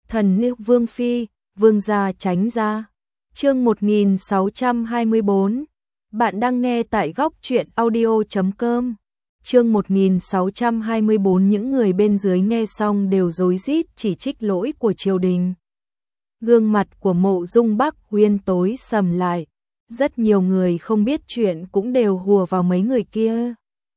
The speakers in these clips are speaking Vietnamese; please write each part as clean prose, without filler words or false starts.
Thần nữ Vương Phi, Vương gia tránh ra. Chương 1624. Bạn đang nghe tại góc truyện audio.com. Chương 1624. Những người bên dưới nghe xong đều rối rít chỉ trích lỗi của triều đình. Gương mặt của Mộ Dung Bắc Uyên tối sầm lại. Rất nhiều người không biết chuyện cũng đều hùa vào mấy người kia.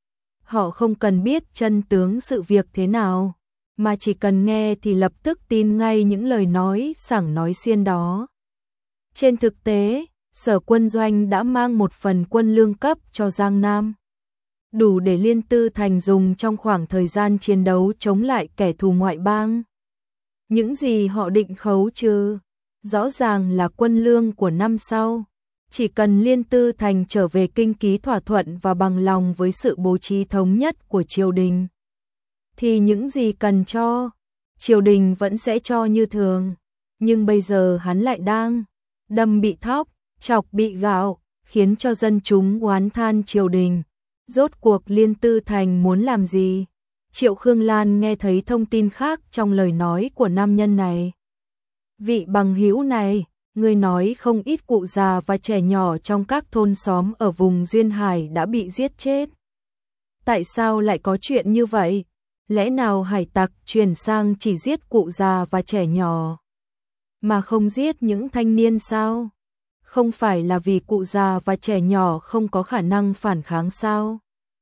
Họ không cần biết chân tướng sự việc thế nào, mà chỉ cần nghe thì lập tức tin ngay những lời nói sảng nói xiên đó. Trên thực tế, Sở Quân Doanh đã mang một phần quân lương cấp cho Giang Nam, đủ để Liên Tư Thành dùng trong khoảng thời gian chiến đấu chống lại kẻ thù ngoại bang. Những gì họ định khấu trừ, rõ ràng là quân lương của năm sau. Chỉ cần Liên Tư Thành trở về kinh ký thỏa thuận và bằng lòng với sự bố trí thống nhất của triều đình, thì những gì cần cho, triều đình vẫn sẽ cho như thường. Nhưng bây giờ hắn lại đang đâm bị thóc, chọc bị gạo, khiến cho dân chúng oán than triều đình. Rốt cuộc Liên Tư Thành muốn làm gì? Triệu Khương Lan nghe thấy thông tin khác trong lời nói của nam nhân này. Vị bằng hữu này, người nói không ít cụ già và trẻ nhỏ trong các thôn xóm ở vùng Duyên Hải đã bị giết chết. Tại sao lại có chuyện như vậy? Lẽ nào hải tặc chuyển sang chỉ giết cụ già và trẻ nhỏ, mà không giết những thanh niên sao? Không phải là vì cụ già và trẻ nhỏ không có khả năng phản kháng sao?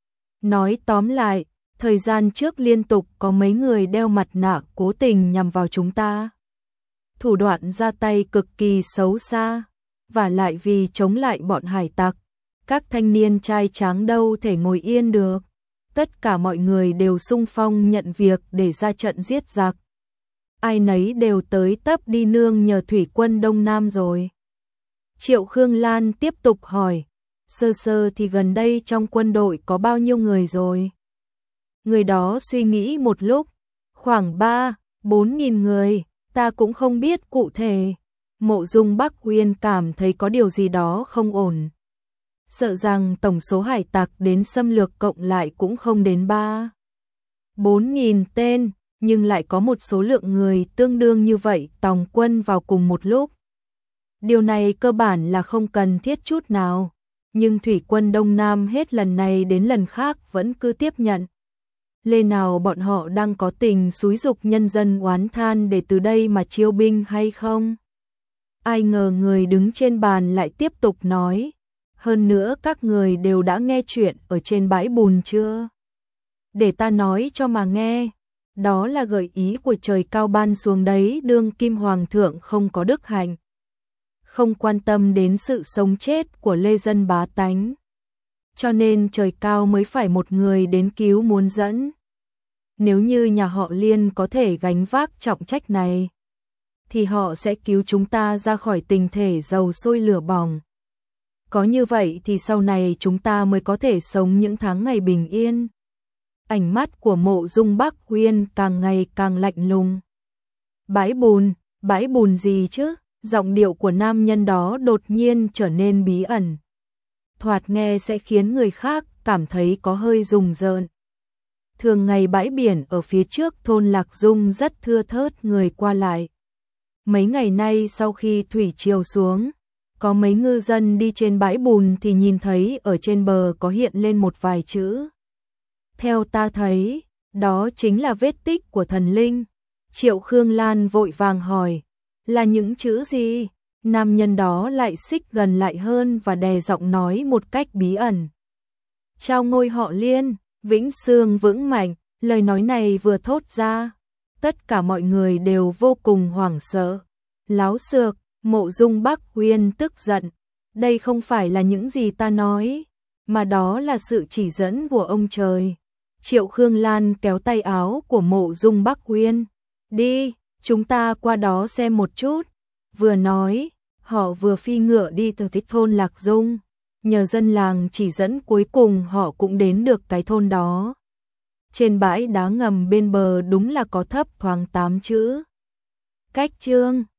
Nói tóm lại, thời gian trước liên tục có mấy người đeo mặt nạ cố tình nhằm vào chúng ta. Thủ đoạn ra tay cực kỳ xấu xa, và lại vì chống lại bọn hải tặc, các thanh niên trai tráng đâu thể ngồi yên được. Tất cả mọi người đều xung phong nhận việc để ra trận giết giặc. Ai nấy đều tới tấp đi nương nhờ thủy quân Đông Nam rồi. Triệu Khương Lan tiếp tục hỏi, sơ sơ thì gần đây trong quân đội có bao nhiêu người rồi? Người đó suy nghĩ một lúc, khoảng 3-4.000 người, ta cũng không biết cụ thể. Mộ Dung Bắc Uyên cảm thấy có điều gì đó không ổn. Sợ rằng tổng số hải tặc đến xâm lược cộng lại cũng không đến 3-4.000 tên, nhưng lại có một số lượng người tương đương như vậy tòng quân vào cùng một lúc. Điều này cơ bản là không cần thiết chút nào, nhưng thủy quân Đông Nam hết lần này đến lần khác vẫn cứ tiếp nhận. Lẽ nào bọn họ đang có tình xúi giục nhân dân oán than để từ đây mà chiêu binh hay không? Ai ngờ người đứng trên bàn lại tiếp tục nói, hơn nữa các người đều đã nghe chuyện ở trên bãi bùn chưa? Để ta nói cho mà nghe, đó là gợi ý của trời cao ban xuống đấy. Đương kim hoàng thượng không có đức hạnh, không quan tâm đến sự sống chết của lê dân bá tánh, cho nên trời cao mới phải một người đến cứu muốn dẫn. Nếu như nhà họ Liên có thể gánh vác trọng trách này, thì họ sẽ cứu chúng ta ra khỏi tình thể dầu sôi lửa bỏng. Có như vậy thì sau này chúng ta mới có thể sống những tháng ngày bình yên. Ánh mắt của Mộ Dung Bắc Uyên càng ngày càng lạnh lùng. Bãi bùn gì chứ? Giọng điệu của nam nhân đó đột nhiên trở nên bí ẩn, thoạt nghe sẽ khiến người khác cảm thấy có hơi rùng rợn. Thường ngày bãi biển ở phía trước thôn Lạc Dung rất thưa thớt người qua lại. Mấy ngày nay sau khi thủy triều xuống, có mấy ngư dân đi trên bãi bùn thì nhìn thấy ở trên bờ có hiện lên một vài chữ. Theo ta thấy, đó chính là vết tích của thần linh. Triệu Khương Lan vội vàng hỏi, là những chữ gì? Nam nhân đó lại xích gần lại hơn và đè giọng nói một cách bí ẩn. Trao ngôi họ Liên, vĩnh sương vững mạnh. Lời nói này vừa thốt ra, tất cả mọi người đều vô cùng hoảng sợ. Láo xược, Mộ Dung Bắc Uyên tức giận. Đây không phải là những gì ta nói, mà đó là sự chỉ dẫn của ông trời. Triệu Khương Lan kéo tay áo của Mộ Dung Bắc Uyên. Đi, chúng ta qua đó xem một chút. Vừa nói, họ vừa phi ngựa đi từ cái thôn Lạc Dung. Nhờ dân làng chỉ dẫn cuối cùng họ cũng đến được cái thôn đó. Trên bãi đá ngầm bên bờ đúng là có thấp thoáng 8 chữ. Cách chương